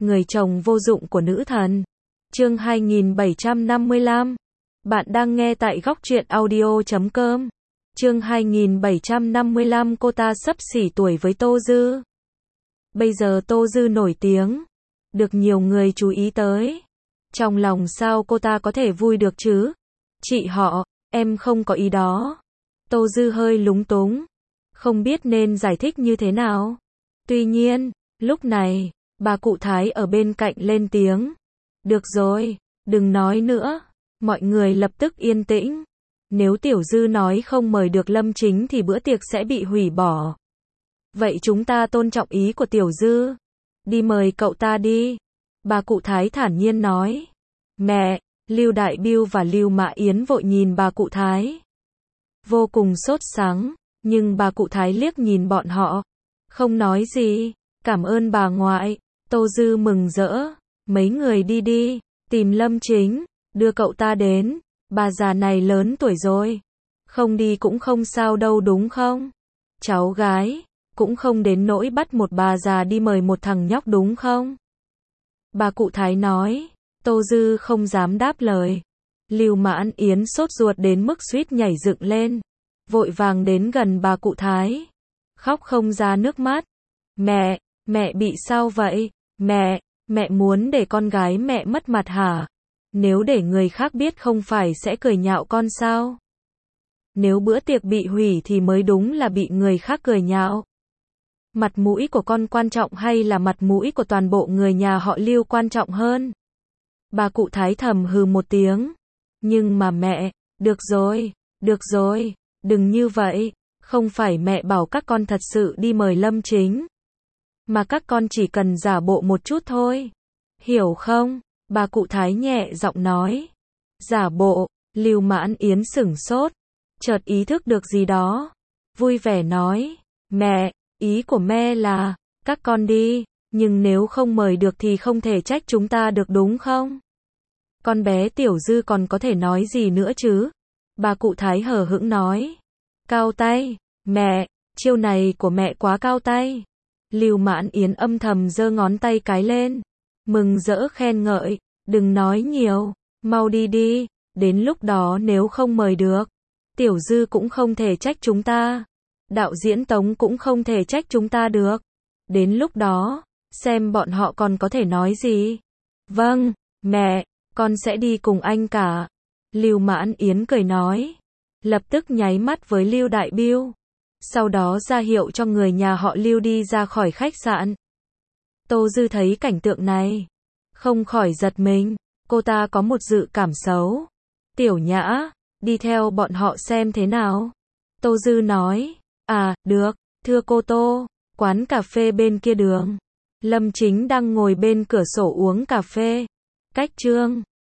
Người chồng vô dụng của nữ thần. Chương 2755. Bạn đang nghe tại góc truyện audio.com. Chương 2755. Cô ta xấp xỉ tuổi với Tô Dư. Bây giờ Tô Dư nổi tiếng, được nhiều người chú ý tới. Trong lòng sao cô ta có thể vui được chứ? Chị họ, em không có ý đó. Tô Dư hơi lúng túng, không biết nên giải thích như thế nào. Tuy nhiên, lúc này, bà cụ Thái ở bên cạnh lên tiếng. Được rồi, đừng nói nữa. Mọi người lập tức yên tĩnh. Nếu Tiểu Dư nói không mời được Lâm Chính thì bữa tiệc sẽ bị hủy bỏ. Vậy chúng ta tôn trọng ý của Tiểu Dư. Đi mời cậu ta đi. Bà cụ Thái thản nhiên nói. Mẹ, Lưu Đại Biêu và Lưu Mã Yến vội nhìn bà cụ Thái. Vô cùng sốt sắng, nhưng bà cụ Thái liếc nhìn bọn họ. Không nói gì. Cảm ơn bà ngoại. Tô Dư mừng rỡ. Mấy người đi đi, tìm Lâm Chính, đưa cậu ta đến. Bà già này lớn tuổi rồi. Không đi cũng không sao đâu đúng không? Cháu gái, cũng không đến nỗi bắt một bà già đi mời một thằng nhóc đúng không? Bà cụ Thái nói. Tô Dư không dám đáp lời. Lưu Mãn Yến sốt ruột đến mức suýt nhảy dựng lên. Vội vàng đến gần bà cụ Thái. Khóc không ra nước mắt. Mẹ bị sao vậy? Mẹ muốn để con gái mẹ mất mặt hả? Nếu để người khác biết không phải sẽ cười nhạo con sao? Nếu bữa tiệc bị hủy thì mới đúng là bị người khác cười nhạo. Mặt mũi của con quan trọng hay là mặt mũi của toàn bộ người nhà họ Lưu quan trọng hơn? Bà cụ Thái thầm hừ một tiếng. Nhưng mà mẹ, được rồi, đừng như vậy. Không phải mẹ bảo các con thật sự đi mời Lâm Chính, mà các con chỉ cần giả bộ một chút thôi. Hiểu không? Bà cụ Thái nhẹ giọng nói. Giả bộ. Lưu Mãn Yến sửng sốt, chợt ý thức được gì đó. Vui vẻ nói. Mẹ, ý của mẹ là, các con đi, nhưng nếu không mời được thì không thể trách chúng ta được đúng không? Con bé Tiểu Dư còn có thể nói gì nữa chứ? Bà cụ Thái hờ hững nói. Cao tay. Mẹ, chiêu này của mẹ quá cao tay. Lưu Mãn Yến âm thầm giơ ngón tay cái lên. Mừng rỡ khen ngợi. Đừng nói nhiều. Mau đi đi. Đến lúc đó nếu không mời được, Tiểu Dư cũng không thể trách chúng ta. Đạo diễn Tống cũng không thể trách chúng ta được. Đến lúc đó, xem bọn họ còn có thể nói gì. Vâng, mẹ, con sẽ đi cùng anh cả. Lưu Mãn Yến cười nói. Lập tức nháy mắt với Lưu Đại Biêu. Sau đó ra hiệu cho người nhà họ Lưu đi ra khỏi khách sạn. Tô Dư thấy cảnh tượng này, không khỏi giật mình. Cô ta có một dự cảm xấu. Tiểu Nhã, đi theo bọn họ xem thế nào. Tô Dư nói. À, được, thưa cô Tô. Quán cà phê bên kia đường. Lâm Chính đang ngồi bên cửa sổ uống cà phê. Cách Trương